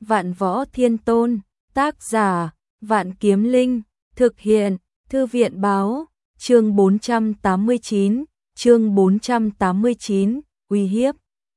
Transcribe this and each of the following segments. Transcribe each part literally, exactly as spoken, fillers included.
Vạn Võ Thiên Tôn, tác giả, Vạn Kiếm Linh, thực hiện, Thư viện báo, chương bốn trăm tám mươi chín, chương bốn trăm tám mươi chín, uy hiếp.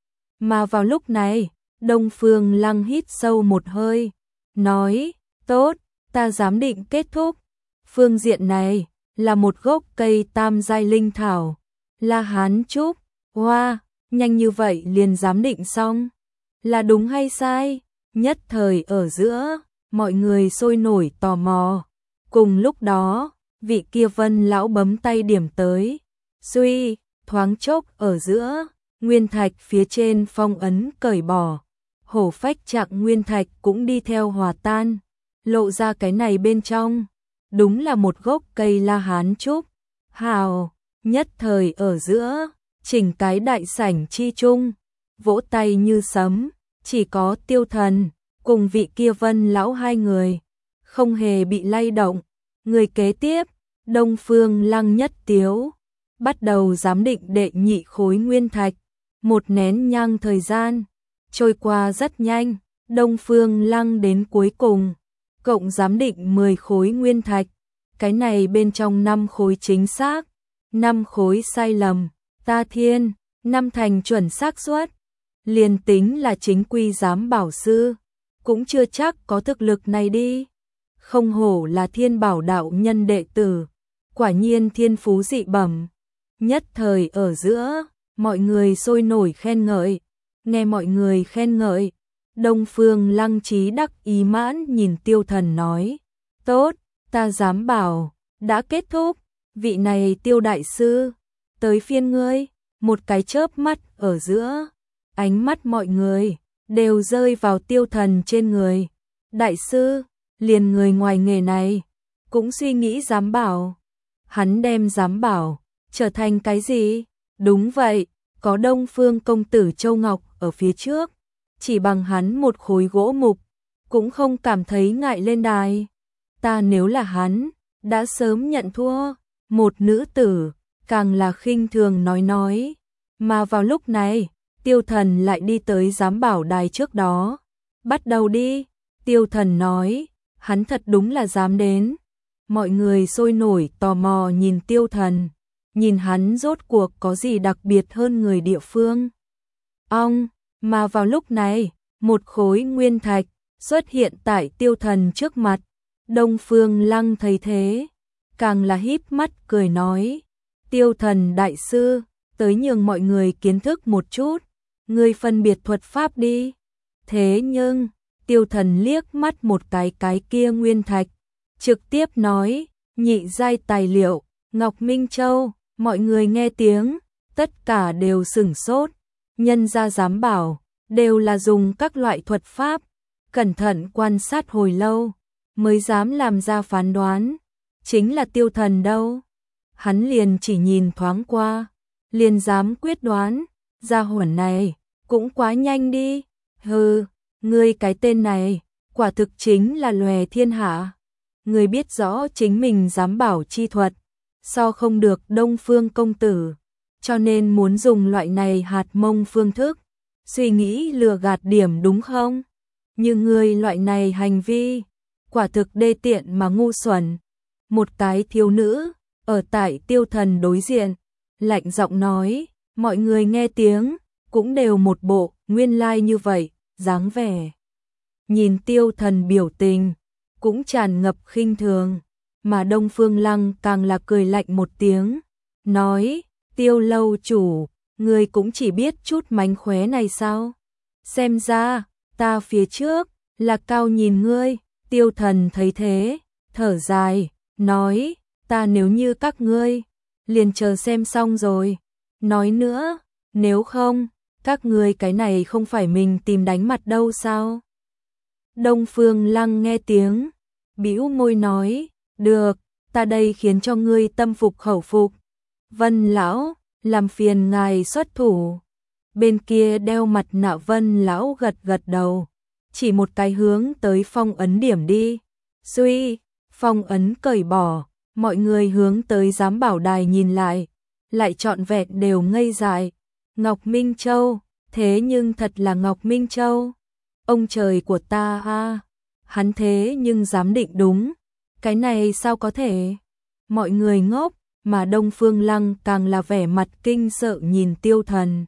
Mà vào lúc này, Đông Phương Lăng hít sâu một hơi, nói, tốt, ta giám định kết thúc. Phương diện này, là một gốc cây tam giai linh thảo, La Hán Trúc, hoa, nhanh như vậy liền giám định xong. Là đúng hay sai? Nhất thời ở giữa, mọi người sôi nổi tò mò. Cùng lúc đó, vị kia Vân lão bấm tay điểm tới. Suy, thoáng chốc ở giữa, nguyên thạch phía trên phong ấn cởi bỏ. Hổ phách trạng nguyên thạch cũng đi theo hòa tan, lộ ra cái này bên trong. Đúng là một gốc cây La Hán Trúc. Hào, nhất thời ở giữa, chỉnh cái đại sảnh chi chung, vỗ tay như sấm, chỉ có Tiêu Thần cùng vị kia Vân lão hai người không hề bị lay động. Người kế tiếp, Đông Phương Lăng nhất tiếu, bắt đầu giám định đệ nhị khối nguyên thạch. Một nén nhang thời gian trôi qua rất nhanh, Đông Phương Lăng đến cuối cùng cộng giám định mười khối nguyên thạch. Cái này bên trong năm khối chính xác, năm khối sai lầm. Ta thiên, năm thành chuẩn xác suất. Liền tính là chính quy giám bảo sư, cũng chưa chắc có thực lực này đi. Không hổ là Thiên Bảo đạo nhân đệ tử, quả nhiên thiên phú dị bẩm. Nhất thời ở giữa, mọi người sôi nổi khen ngợi. Nghe mọi người khen ngợi, Đông Phương Lăng trí đắc ý mãn nhìn Tiêu Thần nói, tốt, ta dám bảo, đã kết thúc. Vị này Tiêu đại sư, tới phiên ngươi. Một cái chớp mắt ở giữa, ánh mắt mọi người đều rơi vào Tiêu Thần trên người. Đại sư, liền người ngoài nghề này cũng suy nghĩ dám bảo. Hắn đem dám bảo trở thành cái gì? Đúng vậy, có Đông Phương công tử Châu Ngọc ở phía trước, chỉ bằng hắn một khối gỗ mục cũng không cảm thấy ngại lên đài. Ta nếu là hắn, đã sớm nhận thua. Một nữ tử càng là khinh thường nói nói. Mà vào lúc này, Tiêu Thần lại đi tới giám bảo đài trước đó. Bắt đầu đi. Tiêu Thần nói, hắn thật đúng là dám đến. Mọi người sôi nổi tò mò nhìn Tiêu Thần, nhìn hắn rốt cuộc có gì đặc biệt hơn người địa phương. Ong, mà vào lúc này, một khối nguyên thạch xuất hiện tại Tiêu Thần trước mặt. Đông Phương Lăng thấy thế, càng là híp mắt cười nói, Tiêu Thần đại sư, tới nhường mọi người kiến thức một chút, ngươi phân biệt thuật pháp đi. Thế nhưng, Tiêu Thần liếc mắt một cái cái kia nguyên thạch, trực tiếp nói, nhị giai tài liệu, Ngọc Minh Châu. Mọi người nghe tiếng, tất cả đều sửng sốt. Nhân gia dám bảo, đều là dùng các loại thuật pháp, cẩn thận quan sát hồi lâu, mới dám làm ra phán đoán. Chính là Tiêu Thần đâu, hắn liền chỉ nhìn thoáng qua, liền dám quyết đoán. Gia hỏa này cũng quá nhanh đi. Hừ, ngươi cái tên này quả thực chính là lòe thiên hạ. Ngươi biết rõ chính mình dám bảo chi thuật so không được Đông Phương công tử, cho nên muốn dùng loại này hạt mông phương thức suy nghĩ lừa gạt điểm đúng không? Nhưng ngươi loại này hành vi quả thực đê tiện mà ngu xuẩn. Một cái thiếu nữ ở tại Tiêu Thần đối diện lạnh giọng nói, mọi người nghe tiếng cũng đều một bộ nguyên lai like như vậy dáng vẻ. Nhìn Tiêu Thần biểu tình cũng tràn ngập khinh thường, mà Đông Phương Lăng càng là cười lạnh một tiếng, nói, Tiêu lâu chủ, ngươi cũng chỉ biết chút mánh khóe này sao? Xem ra, ta phía trước là cao nhìn ngươi. Tiêu Thần thấy thế, thở dài, nói, ta nếu như các ngươi, liền chờ xem xong rồi. Nói nữa, nếu không, các ngươi cái này không phải mình tìm đánh mặt đâu sao? Đông Phương Lăng nghe tiếng, bĩu môi nói, được, ta đây khiến cho ngươi tâm phục khẩu phục. Vân lão, làm phiền ngài xuất thủ. Bên kia đeo mặt nạ Vân lão gật gật đầu, chỉ một cái hướng tới phong ấn điểm đi. Suy, phong ấn cởi bỏ, mọi người hướng tới giám bảo đài nhìn lại, lại trọn vẹn đều ngây dại. Ngọc Minh Châu, thế nhưng thật là Ngọc Minh Châu. ông trời của ta a, hắn thế nhưng dám định đúng, cái này sao có thể? Mọi người ngốc, mà Đông Phương Lăng càng là vẻ mặt kinh sợ nhìn Tiêu Thần.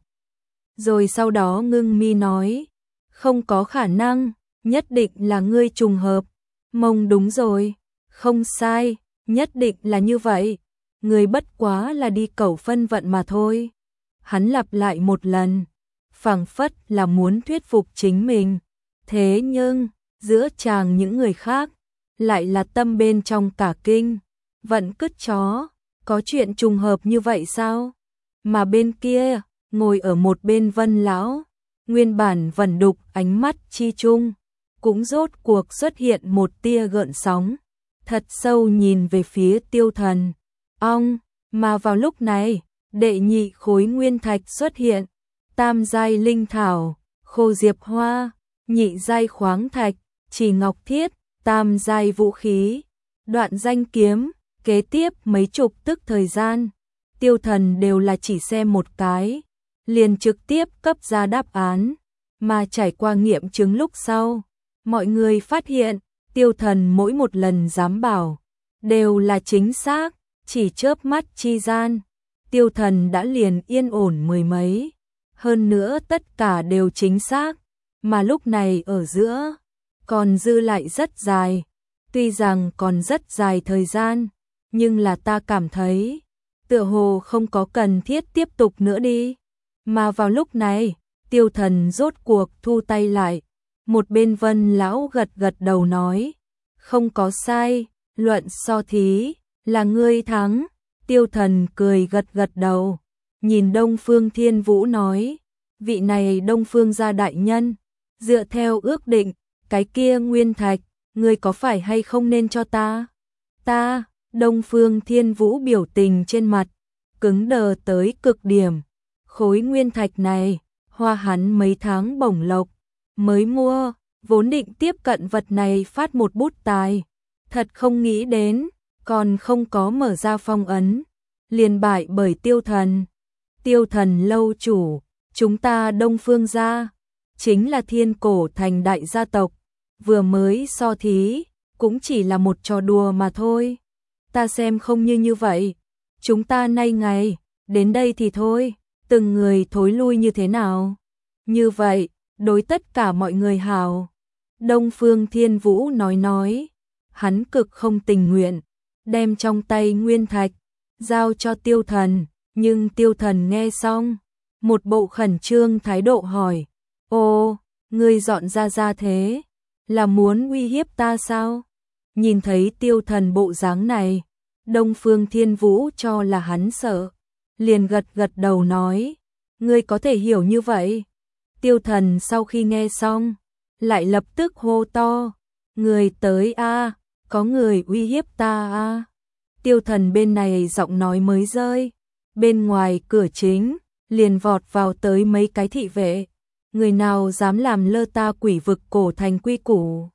Rồi sau đó ngưng mi nói, không có khả năng, nhất định là ngươi trùng hợp. Mông đúng rồi, không sai, nhất định là như vậy, ngươi bất quá là đi cầu phân vận mà thôi. Hắn lặp lại một lần, phảng phất là muốn thuyết phục chính mình. Thế nhưng, giữa chàng những người khác, lại là tâm bên trong cả kinh, vận cứt chó, có chuyện trùng hợp như vậy sao? Mà bên kia, ngồi ở một bên Vân lão, nguyên bản vẩn đục ánh mắt chi chung, cũng rốt cuộc xuất hiện một tia gợn sóng, thật sâu nhìn về phía Tiêu Thần. Ong, mà vào lúc này, đệ nhị khối nguyên thạch xuất hiện, tam giai linh thảo, khô diệp hoa, nhị giai khoáng thạch, chỉ ngọc thiết, tam giai vũ khí, đoạn danh kiếm. Kế tiếp mấy chục tức thời gian, Tiêu Thần đều là chỉ xem một cái, liền trực tiếp cấp ra đáp án, mà trải qua nghiệm chứng lúc sau, mọi người phát hiện, Tiêu Thần mỗi một lần giám bảo, đều là chính xác, chỉ chớp mắt chi gian, Tiêu Thần đã liền yên ổn mười mấy, hơn nữa tất cả đều chính xác, mà lúc này ở giữa, còn dư lại rất dài, tuy rằng còn rất dài thời gian, nhưng là ta cảm thấy, tựa hồ không có cần thiết tiếp tục nữa đi. Mà vào lúc này, Tiêu Thần rốt cuộc thu tay lại, một bên Vân lão gật gật đầu nói, không có sai, luận so thí, là ngươi thắng. Tiêu Thần cười gật gật đầu, nhìn Đông Phương Thiên Vũ nói, vị này Đông Phương gia đại nhân, dựa theo ước định, cái kia nguyên thạch, ngươi có phải hay không nên cho ta? Ta, Đông Phương Thiên Vũ biểu tình trên mặt, cứng đờ tới cực điểm, khối nguyên thạch này, hoa hắn mấy tháng bổng lộc, mới mua, vốn định tiếp cận vật này phát một bút tài, thật không nghĩ đến, còn không có mở ra phong ấn, liền bại bởi Tiêu Thần. Tiêu Thần lâu chủ, chúng ta Đông Phương gia, chính là thiên cổ thành đại gia tộc, vừa mới so thí, cũng chỉ là một trò đùa mà thôi. Ta xem không như như vậy, chúng ta nay ngày, đến đây thì thôi, từng người thối lui như thế nào? Như vậy, đối tất cả mọi người hào. Đông Phương Thiên Vũ nói nói, hắn cực không tình nguyện, đem trong tay nguyên thạch, giao cho Tiêu Thần, nhưng Tiêu Thần nghe xong, một bộ khẩn trương thái độ hỏi, ô, ngươi dọn ra ra thế, là muốn uy hiếp ta sao? Nhìn thấy Tiêu Thần bộ dáng này, Đông Phương Thiên Vũ cho là hắn sợ, liền gật gật đầu nói, ngươi có thể hiểu như vậy. Tiêu Thần sau khi nghe xong, lại lập tức hô to, người tới a, có người uy hiếp ta a. Tiêu Thần bên này giọng nói mới rơi, bên ngoài cửa chính, liền vọt vào tới mấy cái thị vệ, người nào dám làm lơ ta quỷ vực cổ thành quy củ.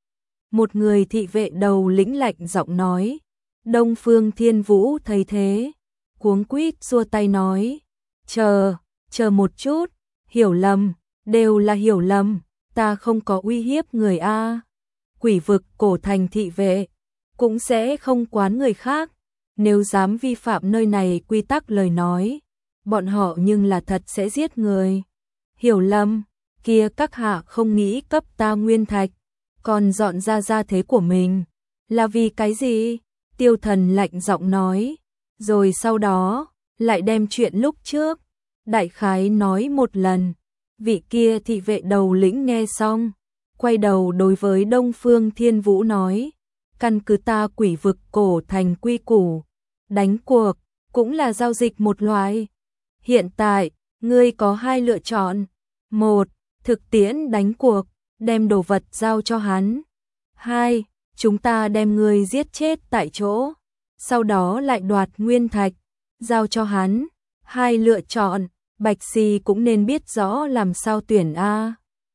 Một người thị vệ đầu lĩnh lạnh giọng nói, Đông Phương Thiên Vũ thấy thế, cuống quýt xua tay nói, chờ, chờ một chút, hiểu lầm, đều là hiểu lầm, ta không có uy hiếp người a. Quỷ vực cổ thành thị vệ, cũng sẽ không quán người khác, nếu dám vi phạm nơi này quy tắc lời nói, bọn họ nhưng là thật sẽ giết người. Hiểu lầm, kia các hạ không nghĩ cấp ta nguyên thạch, còn dọn ra gia thế của mình, là vì cái gì? Tiêu Thần lạnh giọng nói, rồi sau đó, lại đem chuyện lúc trước, đại khái nói một lần. Vị kia thị vệ đầu lĩnh nghe xong, quay đầu đối với Đông Phương Thiên Vũ nói, căn cứ ta quỷ vực cổ thành quy củ, đánh cuộc, cũng là giao dịch một loại. Hiện tại, ngươi có hai lựa chọn. Một, thực tiễn đánh cuộc, đem đồ vật giao cho hắn. Hai, chúng ta đem ngươi giết chết tại chỗ, sau đó lại đoạt nguyên thạch, giao cho hắn. Hai lựa chọn, Bạch Xì cũng nên biết rõ làm sao tuyển a.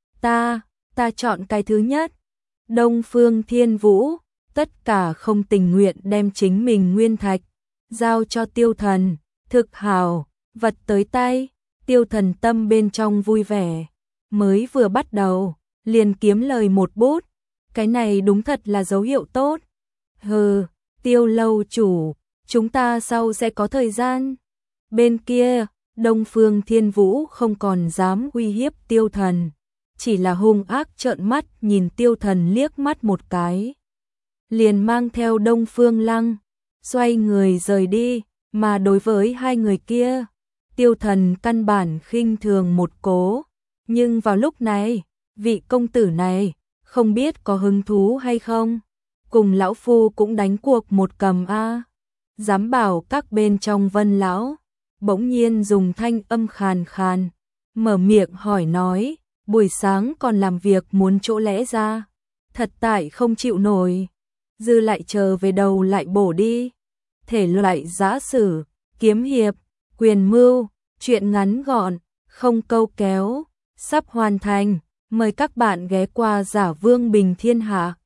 Ta, ta chọn cái thứ nhất. Đông Phương Thiên Vũ, tất cả không tình nguyện đem chính mình nguyên thạch, giao cho Tiêu Thần, thực hào, vật tới tay, Tiêu Thần tâm bên trong vui vẻ, mới vừa bắt đầu, liền kiếm lời một bút, cái này đúng thật là dấu hiệu tốt. Hừ, Tiêu lâu chủ, chúng ta sau sẽ có thời gian. Bên kia, Đông Phương Thiên Vũ không còn dám uy hiếp Tiêu Thần, chỉ là hung ác trợn mắt nhìn Tiêu Thần liếc mắt một cái. Liền mang theo Đông Phương Lăng, xoay người rời đi, mà đối với hai người kia, Tiêu Thần căn bản khinh thường một cố. Nhưng vào lúc này, vị công tử này, không biết có hứng thú hay không? Cùng lão phu cũng đánh cuộc một cầm a. Dám bảo các bên trong Vân lão, bỗng nhiên dùng thanh âm khàn khàn, mở miệng hỏi nói, buổi sáng còn làm việc muốn chỗ lẽ ra, thật tại không chịu nổi, dư lại chờ về đầu lại bổ đi. Thể loại giã sử, kiếm hiệp, quyền mưu, chuyện ngắn gọn, không câu kéo, sắp hoàn thành, mời các bạn ghé qua Giả Vương Bình Thiên Hạ.